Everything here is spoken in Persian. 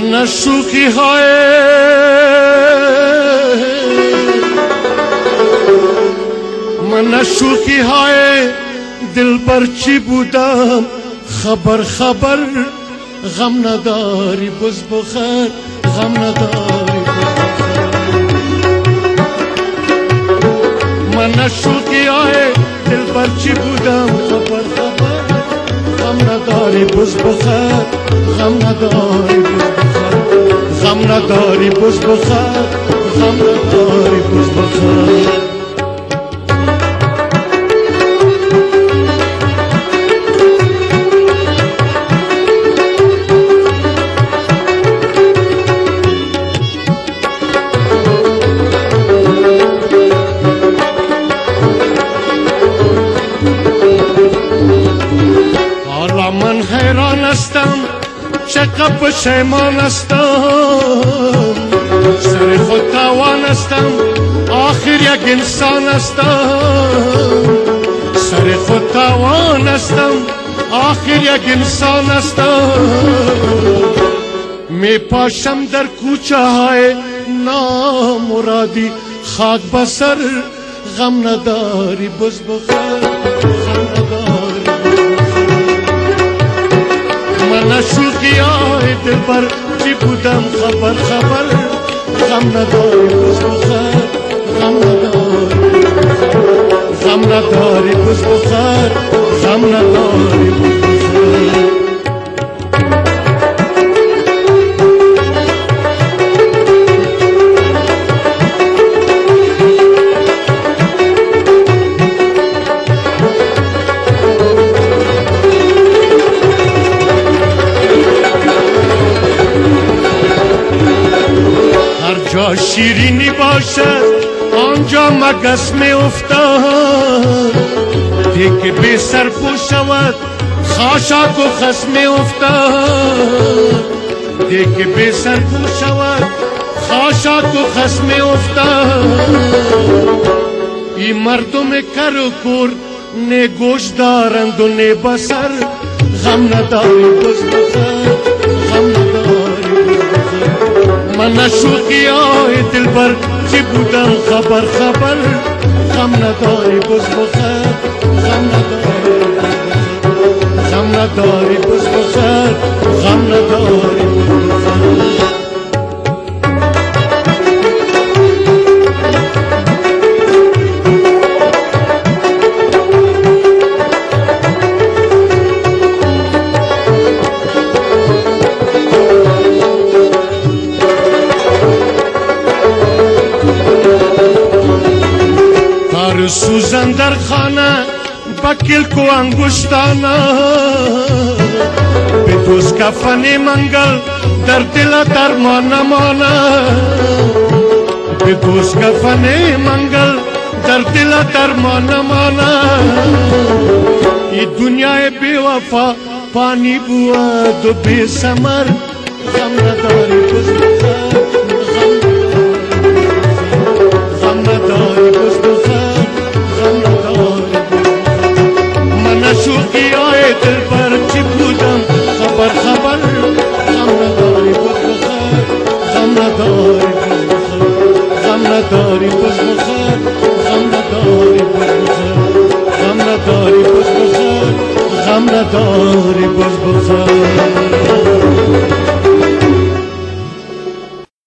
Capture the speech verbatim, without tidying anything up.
من شوخی های من شوخی های دل بر چی بودم خبر خبر غم نداری بز بخیر غم نداری من شوخی های دل بر چی بودم خبر خبر غم نداری بز بخیر غم نداری بز بخیر غم نداری بز بخیر غم نداری بز بخیر من حیران هستم چقدر پشیمان هستم سر خود تاوان هستم آخر یک انسان هستم سر خود تاوان هستم آخر یک انسان هستم می پاشم در کوچه های نامرادی خاک بسر غم نداری بز بخیر غم نداری من شوخی های دل بر چی بودم خبر خبر غم نداری بز بخیر غم نداری غم نداری بز بخیر غم نداری بز بخیر جا شیرینی باشد آنجا مگس می افتاد دیگه بی سر پو شود خاشاک و خس می افتاد دیگه بی سر پو شود خاشاک و خس می افتاد این مردم کر و کور نه گوش دارند و نه بسر غم نداری بز بخیر غم نداری من شوخی های دل بر چی بودم خبر خبر غم نداری بز بخیر غم نداری غم نداری بز بخیر غم نداری بز بخیر سوزن در خانه بکل کو انگشتانه به دوست کفن منگل در دل درمان نمانه به دوست کفن منگل در دل درمان نمانه ای دنیای بی وفا پانی بود و بی ثمر غم نداری بز بخیر غم نداری بز بخیر شوخی های دل پر چی بودم خبر خبر غم نداری بز بخیر غم نداری بز بخیر غم نداری بز بخیر غم نداری بز بخیر غم نداری بز بخیر غم نداری بز بخیر